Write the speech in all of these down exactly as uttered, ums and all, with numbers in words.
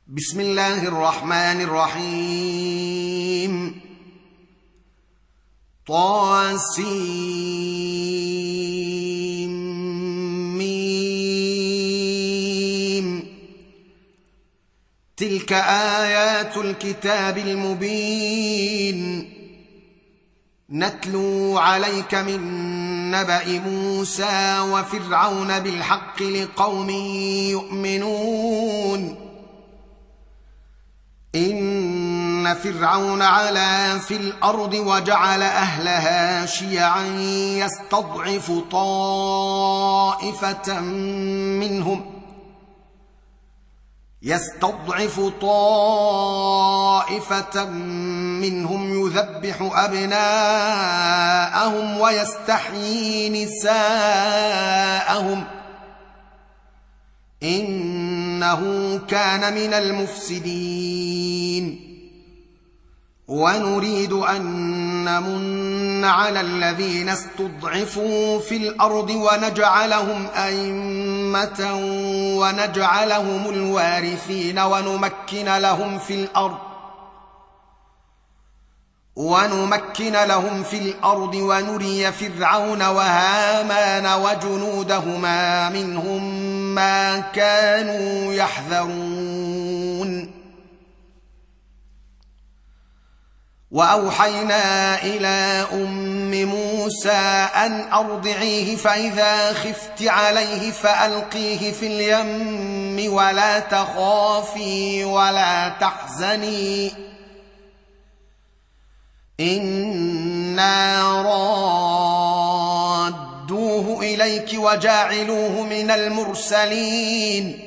بسم الله الرحمن الرحيم. طاسيم. تلك آيات الكتاب المبين نتلو عليك من نبأ موسى وفرعون بالحق لقوم يؤمنون. إن فرعون علا في الأرض وجعل أهلها شيعا يستضعف طائفة منهم يستضعف طائفة منهم يذبح أبناءهم ويستحيي نساءهم إنه كان من المفسدين. ونريد أن نمن على الذين استضعفوا في الأرض ونجعلهم أئمة ونجعلهم الوارثين ونمكن لهم في الأرض ونمكن لهم في الأرض ونري فرعون وهامان وجنودهما منهم ما كانوا يحذرون. وأوحينا إلى أم موسى أن أرضعيه فإذا خفت عليه فألقيه في اليم ولا تخافي ولا تحزني إنا رادوه إليك وجاعلوه من المرسلين.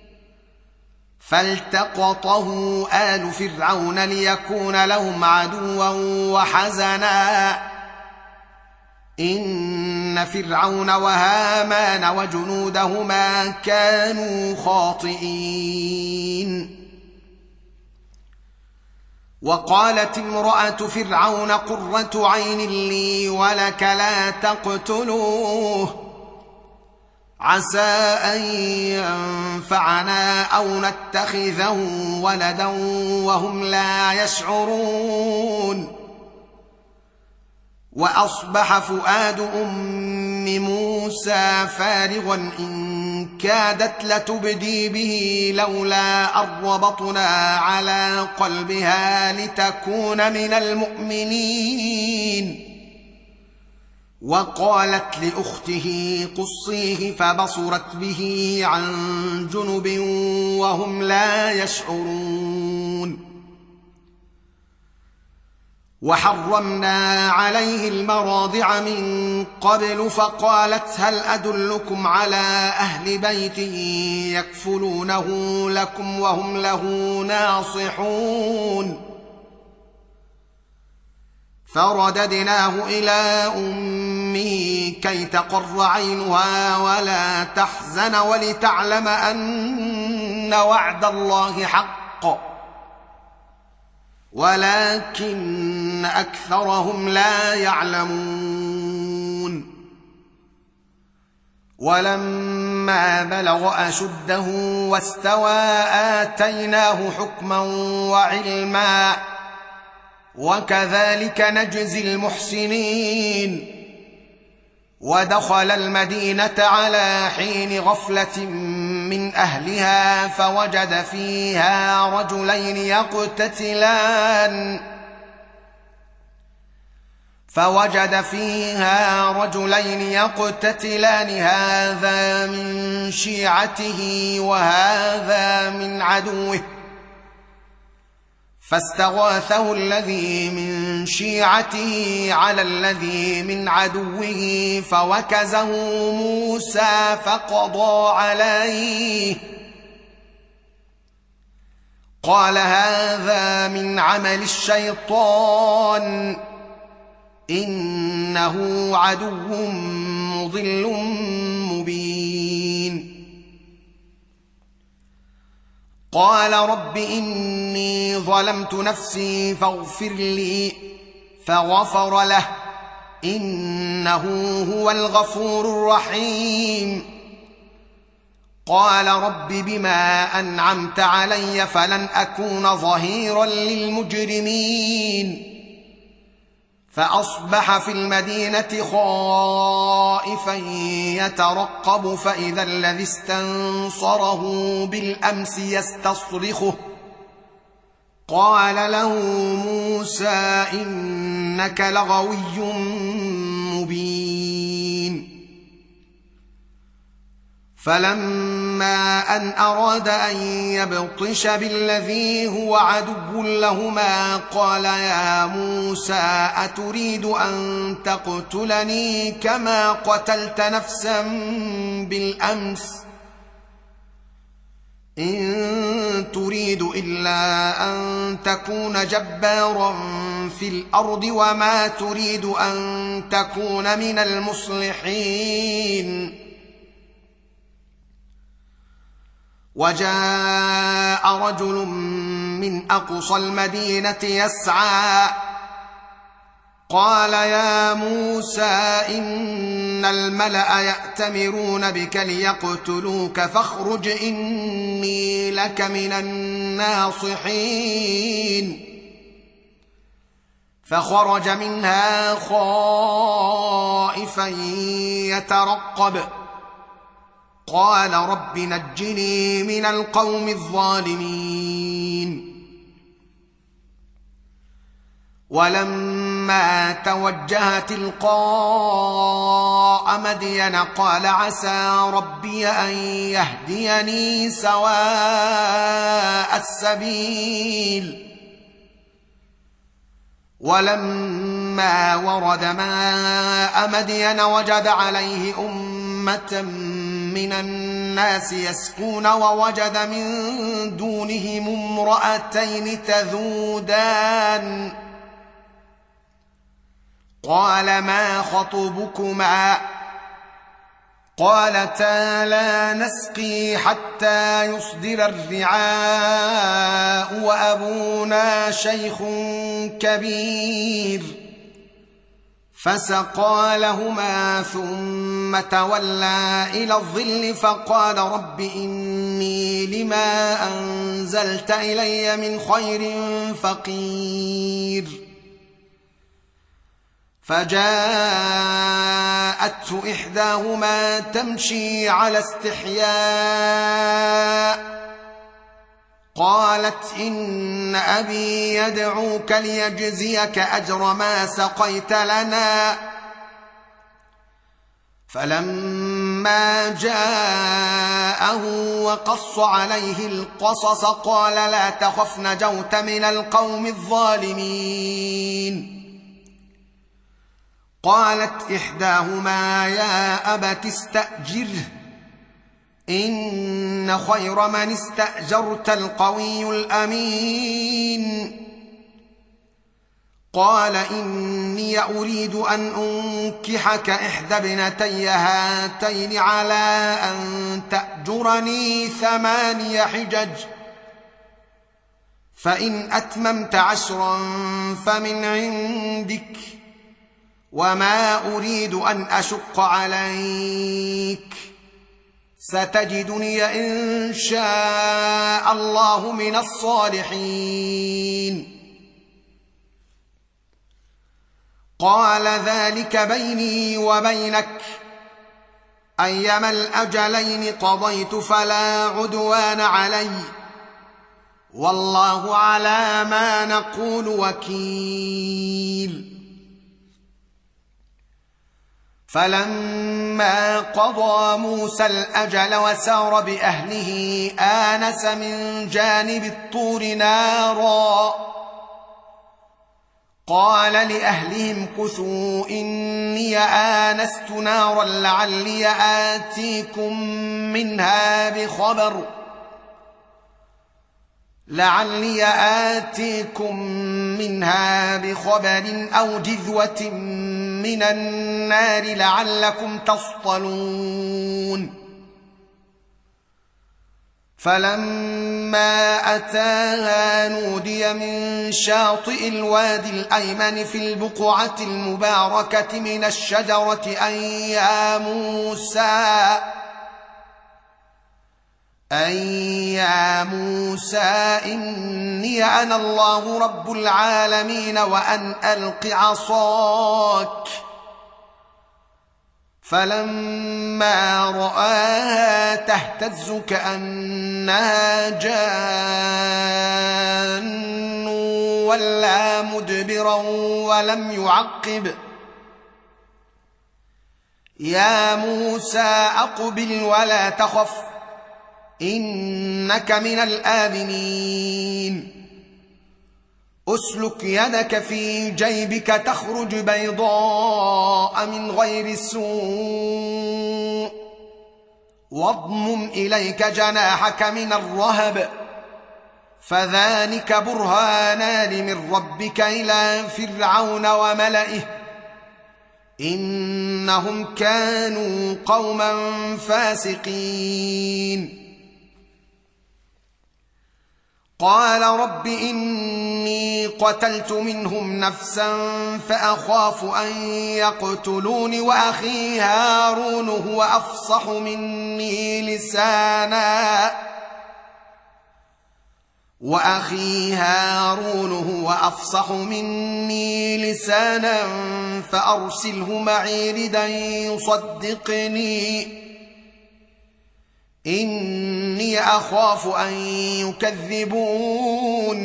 فالتقطه آل فرعون ليكون لهم عدوا وحزنا إن فرعون وهامان وجنودهما كانوا خاطئين. وقالت امرأة فرعون قرة عين لي ولك لا تقتلوه عسى أن ينفعنا أو نتخذه ولدا وهم لا يشعرون. وأصبح فؤاد أم موسى فارغا إن كادت لتبدي به لولا أن ربطنا على قلبها لتكون من المؤمنين. وقالت لأخته قصيه فبصرت به عن جنب وهم لا يشعرون. وحرمنا عليه المراضع من قبل فقالت هل أدلكم على أهل بيت يكفلونه لكم وهم له ناصحون. فرددناه إلى أمه كي تقر عينها ولا تحزن ولتعلم أن وعد الله حق ولكن أكثرهم لا يعلمون. ولما بلغ أشده واستوى آتيناه حكما وعلما وكذلك نجزي المحسنين. ودخل المدينة على حين غفلة من أهلها فوجد فيها رجلين يقتتلان فوجد فيها رجلين يقتتلان هذا من شيعته وهذا من عدوه فاستغاثه الذي من شيعته على الذي من عدوه فوكزه موسى فقضى عليه قال هذا من عمل الشيطان إنه عدو مضل مبين. قال رب إني ظلمت نفسي فاغفر لي فغفر له إنه هو الغفور الرحيم. قال رب بما أنعمت علي فلن أكون ظهيرا للمجرمين فأصبح في المدينة خائفا يترقب فإذا الذي استنصره بالأمس يستصرخه قال له موسى إنك لغوي مبين فلما أن أراد أن يبطش بالذي هو عدو لهما قال يا موسى أتريد أن تقتلني كما قتلت نفسا بالأمس إن تريد إلا أن تكون جبارا في الأرض وما تريد أن تكون من المصلحين وجاء رجل من أقصى المدينة يسعى قال يا موسى إن الملأ يأتمرون بك ليقتلوك فاخرج إني لك من الناصحين فخرج منها خائفا يترقب قال رب نجني من القوم الظالمين ولما توجه تلقاء مدين قال عسى ربي أن يهديني سواء السبيل ولما ورد ماء مدين وجد عليه أمة من الناس يسقون ووجد من دونهم امرأتين تذودان قال ما خطبكما قالتا لا نسقي حتى يصدر الرعاء وأبونا شيخ كبير فسقى لهما ثم تولى إلى الظل فقال رب إني لما أنزلت إلي من خير فقير فجاءته إحداهما تمشي على استحياء قالت إن أبي يدعوك ليجزيك أجر ما سقيت لنا فلما جاءه وقص عليه القصص قال لا تخف نجوت من القوم الظالمين قالت إحداهما يا أبت استأجره إن خير من استأجرت القوي الأمين قال إني أريد أن أنكحك إحدى ابنتي هاتين على أن تأجرني ثماني حجج فإن أتممت عشرا فمن عندك وما أريد أن أشق عليك ستجدني إن شاء الله من الصالحين قال ذلك بيني وبينك أيما الأجلين قضيت فلا عدوان علي والله على ما نقول وكيل فلما قضى موسى الأجل وسار بأهله آنس من جانب الطور نارا قال لأهلهم كثوا إني آنست نارا لعلي آتيكم منها بخبر لعلي آتيكم منها بخبر أو جذوة من النار لعلكم تصطلون فلما أتاها نودي من شاطئ الوادي الأيمن في البقعة المباركة من الشجرة أن يا موسى أن يا موسى إني أنا الله رب العالمين وأن ألق عصاك. فلما رآها تهتز كأنها جان ولى مدبرا ولم يعقب. يا موسى أقبل ولا تخف إنك من الآمنين. أسلك يدك في جيبك تخرج بيضاء من غير سوء واضمم إليك جناحك من الرهب فذلك برهانان من ربك إلى فرعون وملئه إنهم كانوا قوما فاسقين. قال رب إني قتلت منهم نفسا فأخاف أن يقتلون وأخي هارون هو أفصح مني لسانا وأخي هارون هو أفصح مني لسانا فأرسله معي ردا يصدقني إني أخاف أن يكذبون.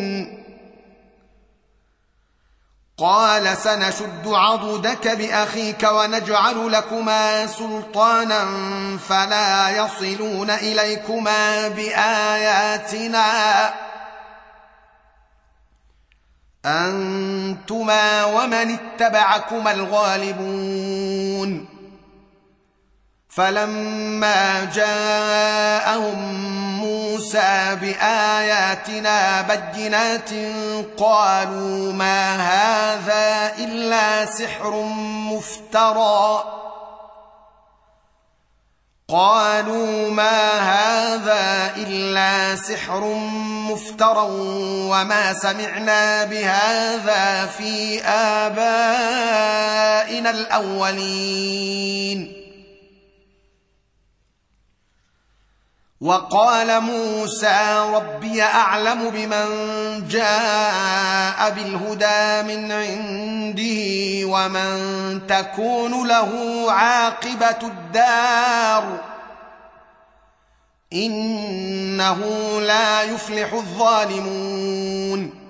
قال سنشد عضدك بأخيك ونجعل لكما سلطانا فلا يصلون إليكما بآياتنا أنتما ومن اتبعكما الغالبون. فلما جاءهم موسى بآياتنا بينات قالوا ما هذا إلا سحر مفترى قالوا ما هذا إلا سحر مفترى وما سمعنا بهذا في آبائنا الأولين. وقال موسى ربي أعلم بمن جاء بالهدى من عنده ومن تكون له عاقبة الدار إنه لا يفلح الظالمون.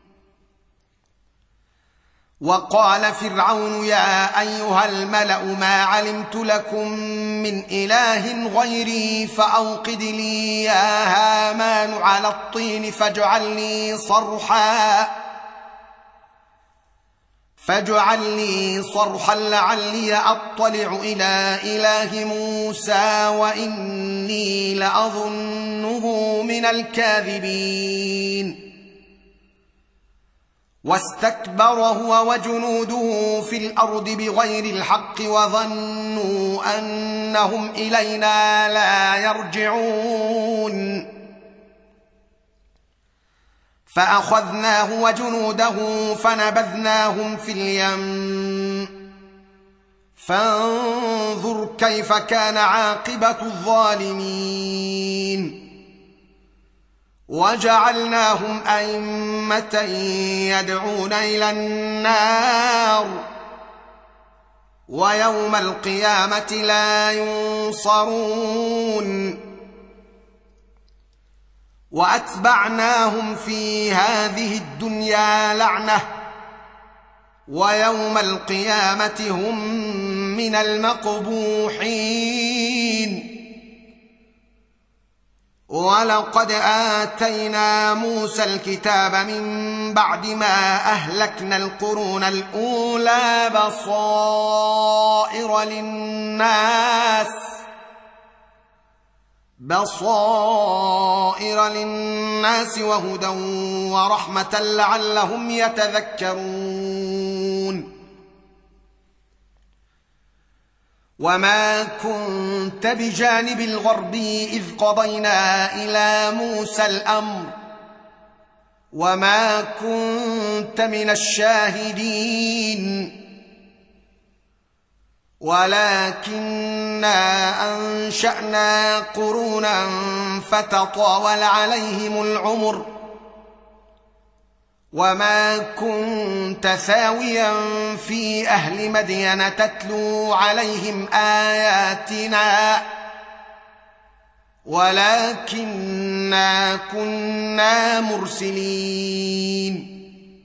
وقال فرعون يا أيها الملأ ما علمت لكم من إله غيري فأوقد لي يا هامان على الطين فاجعل لي صرحا فاجعل لي صرحا لعلي أطلع إلى إله موسى وإني لأظنه من الكاذبين. واستكبر هو وجنوده في الأرض بغير الحق وظنوا أنهم إلينا لا يرجعون. فأخذناه وجنوده فنبذناهم في اليم فانظر كيف كان عاقبة الظالمين. وجعلناهم أئمة يدعون إلى النار ويوم القيامة لا ينصرون. وأتبعناهم في هذه الدنيا لعنة ويوم القيامة هم من المقبوحين. ولقد آتينا موسى الكتاب من بعد ما أهلكنا القرون الأولى بصائر للناس بصائر للناس وهدى ورحمة لعلهم يتذكرون. وما كنت بجانب الغربي إذ قضينا إلى موسى الأمر وما كنت من الشاهدين. ولكننا أنشأنا قرونا فتطاول عليهم العمر وما كنت ثاويا في أهل مدين تتلو عليهم آياتنا ولكننا كنا مرسلين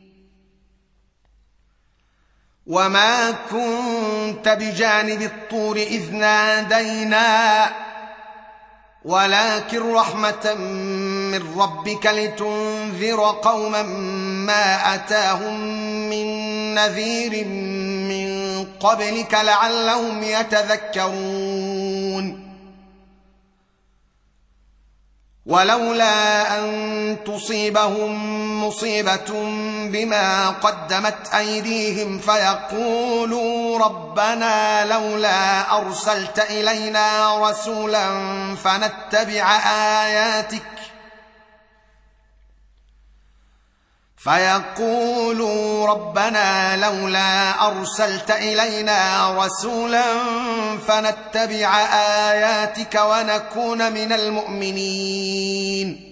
وما كنت بجانب الطور إذ نادينا ولكن رحمة من ربك لتنذر قوما ما أتاهم من نذير من قبلك لعلهم يتذكرون ولولا أن تصيبهم مصيبة بما قدمت أيديهم فيقولوا ربنا لولا أرسلت إلينا رسولا فنتبع آياتك فيقولوا ربنا لولا أرسلت إلينا رسولا فنتبع آياتك ونكون من المؤمنين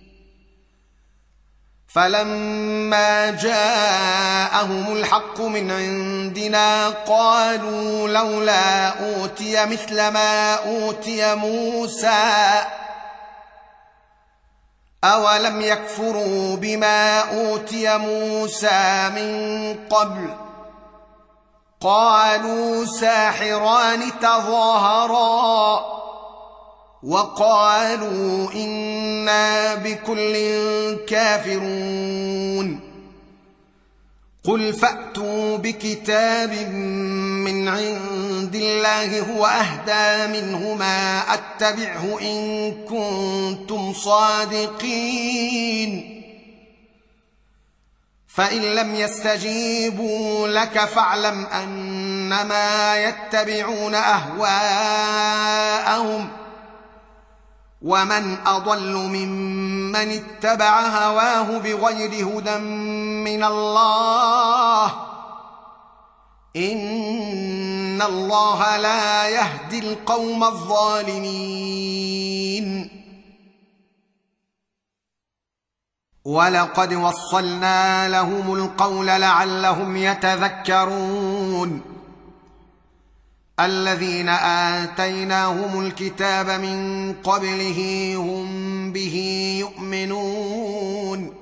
فلما جاءهم الحق من عندنا قالوا لولا أوتي مثل ما أوتي موسى أولم يكفروا بما أوتي موسى من قبل قالوا ساحران تظاهرا وقالوا إنا بكل كافرون قل فأتوا بكتاب من عند الله هو أهدى منهما أتبعه إن كنتم صادقين فإن لم يستجيبوا لك فاعلم أنما يتبعون أهواءهم ومن أضل ممن اتبع هواه بغير هدى من الله إن الله لا يهدي القوم الظالمين ولقد وصلنا لهم القول لعلهم يتذكرون الذين آتيناهم الكتاب من قبله هم به يؤمنون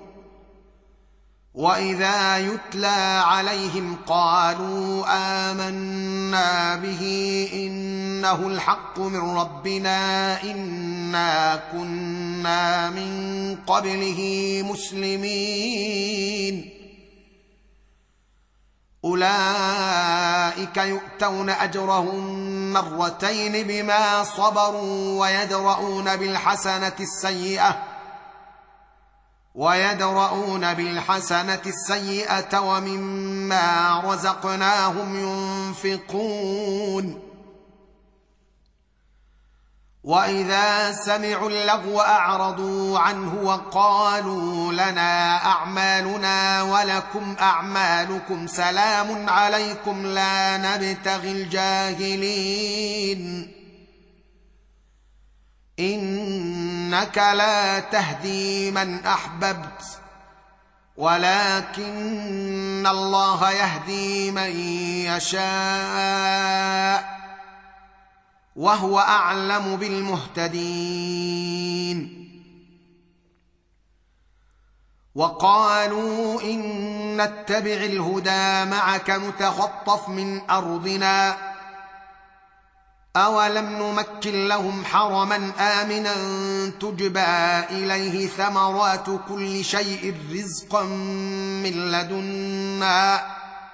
وإذا يتلى عليهم قالوا آمنا به إنه الحق من ربنا إنا كنا من قبله مسلمين أولئك يؤتون أجرهم مرتين بما صبروا ويدرؤون بالحسنة السيئة ويدرؤون بالحسنة السيئة ومما رزقناهم ينفقون وإذا سمعوا اللغو أعرضوا عنه وقالوا لنا أعمالنا ولكم أعمالكم سلام عليكم لا نبتغي الجاهلين إنك لا تهدي من أحببت ولكن الله يهدي من يشاء وهو أعلم بالمهتدين وقالوا إن نتبع الهدى معك نتخطف من أرضنا أولم نمكن لهم حرما آمنا تجبى إليه ثمرات كل شيء رزقا من لدنا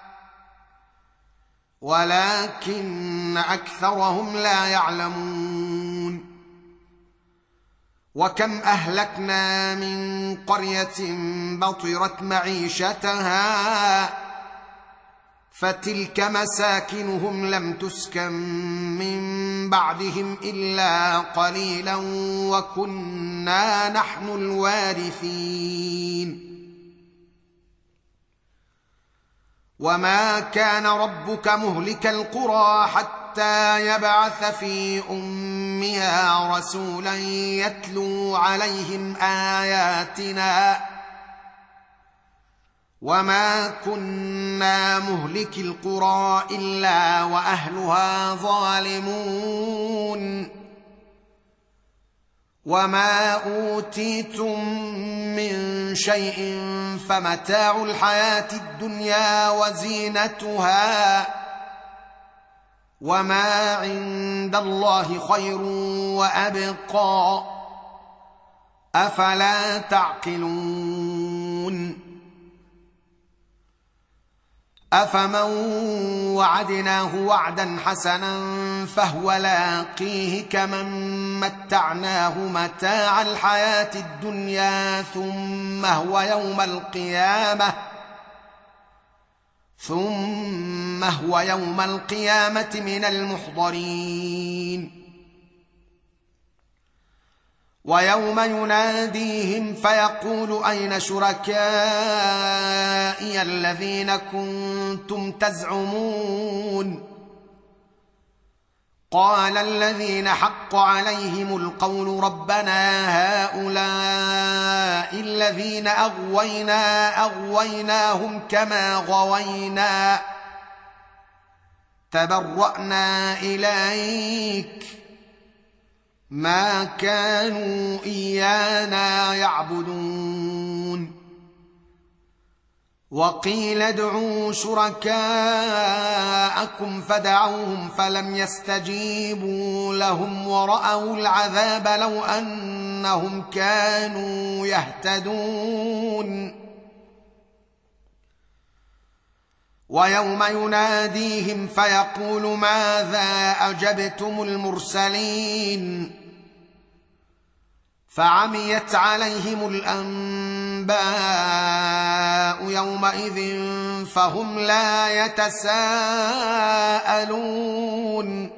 ولكن أكثرهم لا يعلمون وكم أهلكنا من قرية بطرت معيشتها فتلك مساكنهم لم تسكن من بعدهم إلا قليلا وكنا نحن الوارثين وما كان ربك مهلك القرى حتى حتى يبعث في أمها رسولا يتلو عليهم آياتنا وما كنا مهلكي القرى إلا وأهلها ظالمون وما أوتيتم من شيء فمتاع الحياة الدنيا وزينتها وما عند الله خير وأبقى أفلا تعقلون أفمن وعدناه وعدا حسنا فهو لاقيه كمن متعناه متاع الحياة الدنيا ثم هو يوم القيامة ثم هو يوم القيامة من المحضرين ويوم يناديهم فيقول أين شركائي الذين كنتم تزعمون قال الذين حق عليهم القول ربنا هؤلاء الذين أغوينا أغويناهم كما غوينا تبرأنا إليك ما كانوا إيانا يعبدون وقيل ادعوا شركاءكم فدعوهم فلم يستجيبوا لهم ورأوا العذاب لو أنهم كانوا يهتدون ويوم يناديهم فيقول ماذا أجبتم المرسلين فعميت عليهم الأنباء يومئذ فهم لا يتساءلون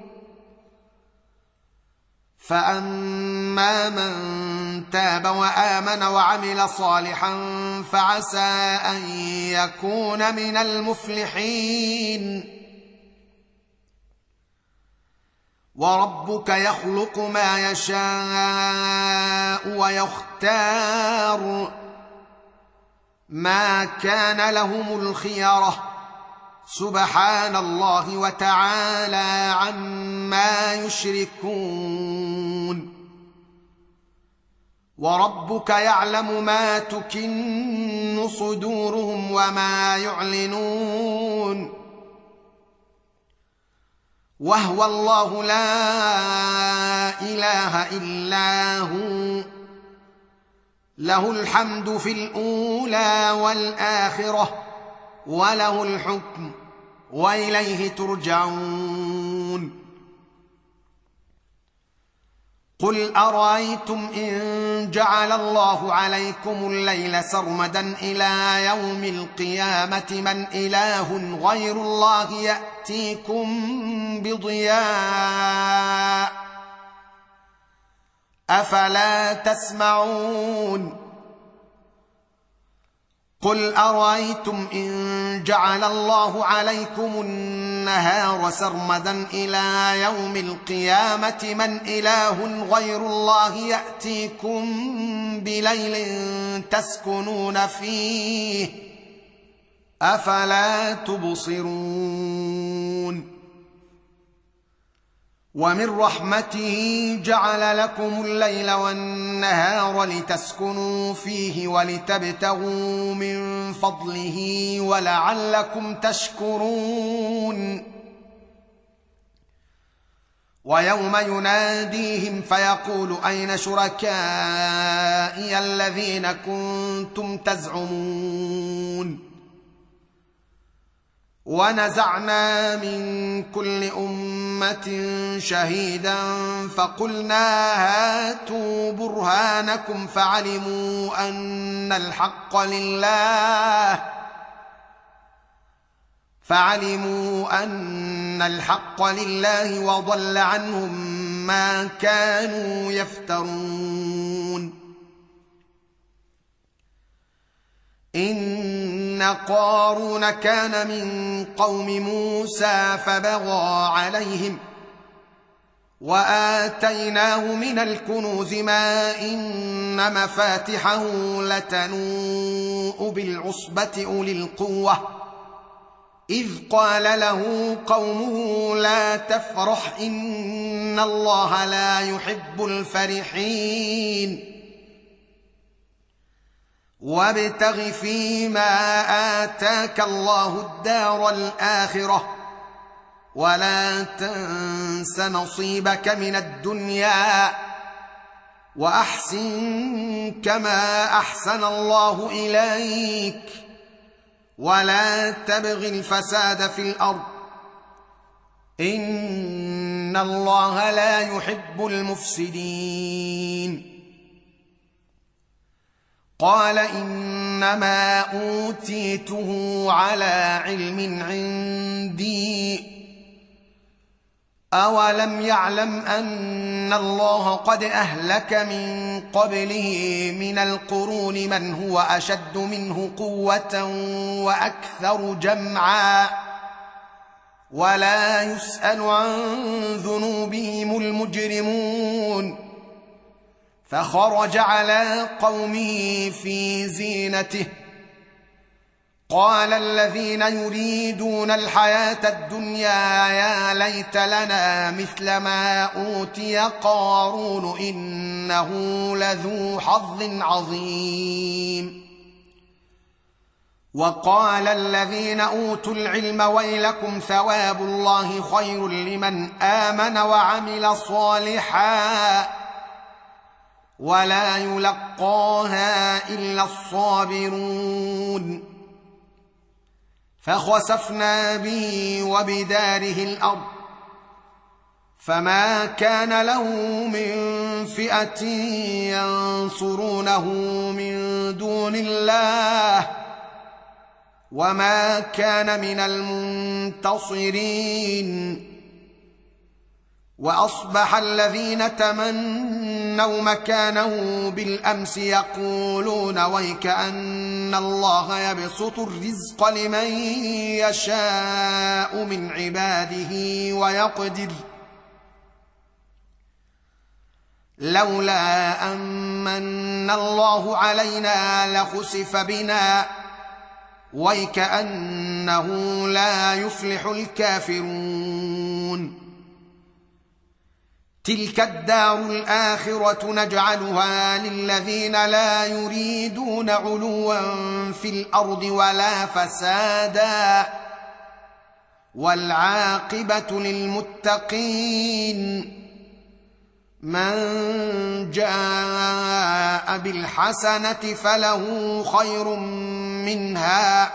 فأما من تاب وآمن وعمل صالحا فعسى أن يكون من المفلحين وربك يخلق ما يشاء ويختار ما كان لهم الخيرة سبحان الله وتعالى عما يشركون وربك يعلم ما تكن صدورهم وما يعلنون وهو الله لا إله إلا هو له الحمد في الأولى والآخرة وله الحكم وإليه ترجعون قل أرأيتم إن جعل الله عليكم الليل سرمدا إلى يوم القيامة من إله غير الله يأتيكم بضياء أفلا تسمعون قل أرأيتم إن جعل الله عليكم النهار سرمدا إلى يوم القيامة من إله غير الله يأتيكم بليل تسكنون فيه أفلا تبصرون ومن رحمته جعل لكم الليل والنهار لتسكنوا فيه ولتبتغوا من فضله ولعلكم تشكرون ويوم يناديهم فيقول أين شركائي الذين كنتم تزعمون ونزعنا من كل أمة شهيدا فقلنا هاتوا برهانكم فعلموا أن الحق لله فعلموا أن الحق لله وضل عنهم ما كانوا يفترون إن إن قارون كان من قوم موسى فبغى عليهم وآتيناه من الكنوز ما إن مفاتحه لتنوء بالعصبة أولي القوة إذ قال له قومه لا تفرح إن الله لا يحب الفرحين وابتغ فيما آتاك الله الدار الآخرة ولا تنس نصيبك من الدنيا وأحسن كما أحسن الله إليك ولا تبغ الفساد في الأرض إن الله لا يحب المفسدين قال إنما أوتيته على علم عندي أولم يعلم أن الله قد أهلك من قبله من القرون من هو أشد منه قوة وأكثر جمعا ولا يسأل عن ذنوبهم المجرمون فخرج على قومه في زينته قال الذين يريدون الحياة الدنيا يا ليت لنا مثل ما أوتي قارون إنه لذو حظ عظيم وقال الذين أوتوا العلم ويلكم ثواب الله خير لمن آمن وعمل صالحا ولا يلقاها إلا الصابرون فخسفنا به وبداره الأرض فما كان له من فئة ينصرونه من دون الله وما كان من المنتصرين وأصبح الذين تمنوا مكانه بالأمس يقولون ويكأن الله يبسط الرزق لمن يشاء من عباده ويقدر لولا أمن الله علينا لخسف بنا ويكأنه لا يفلح الكافرون تلك الدار الآخرة نجعلها للذين لا يريدون علوا في الأرض ولا فسادا والعاقبة للمتقين من جاء بالحسنة فله خير منها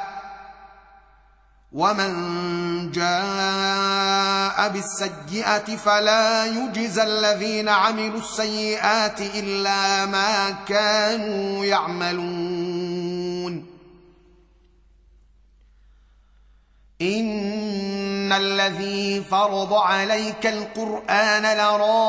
ومن جاء بالسيئة فلا يجزى الذين عملوا السيئات إلا ما كانوا يعملون إن الذي فرض عليك القرآن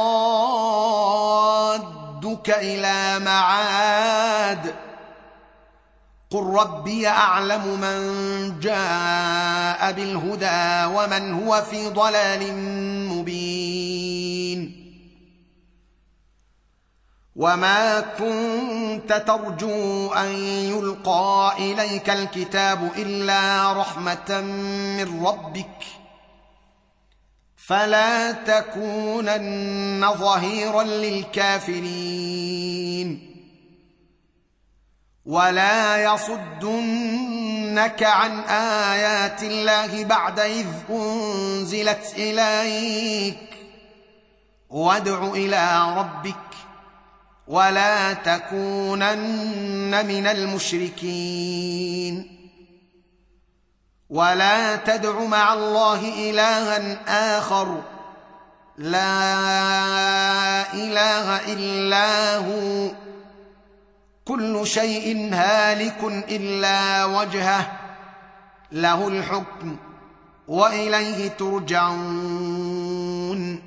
لرادك إلى معاد قل ربي أعلم من جاء بالهدى ومن هو في ضلال مبين وما كنت ترجو أن يلقى إليك الكتاب إلا رحمة من ربك فلا تكونن ظهيرا للكافرين ولا يصدنك عن آيات الله بعد إذ أنزلت إليك وادع إلى ربك ولا تكونن من المشركين ولا تدع مع الله إلها آخر لا إله إلا هو كل شيء هالك إلا وجهه له الحكم وإليه ترجعون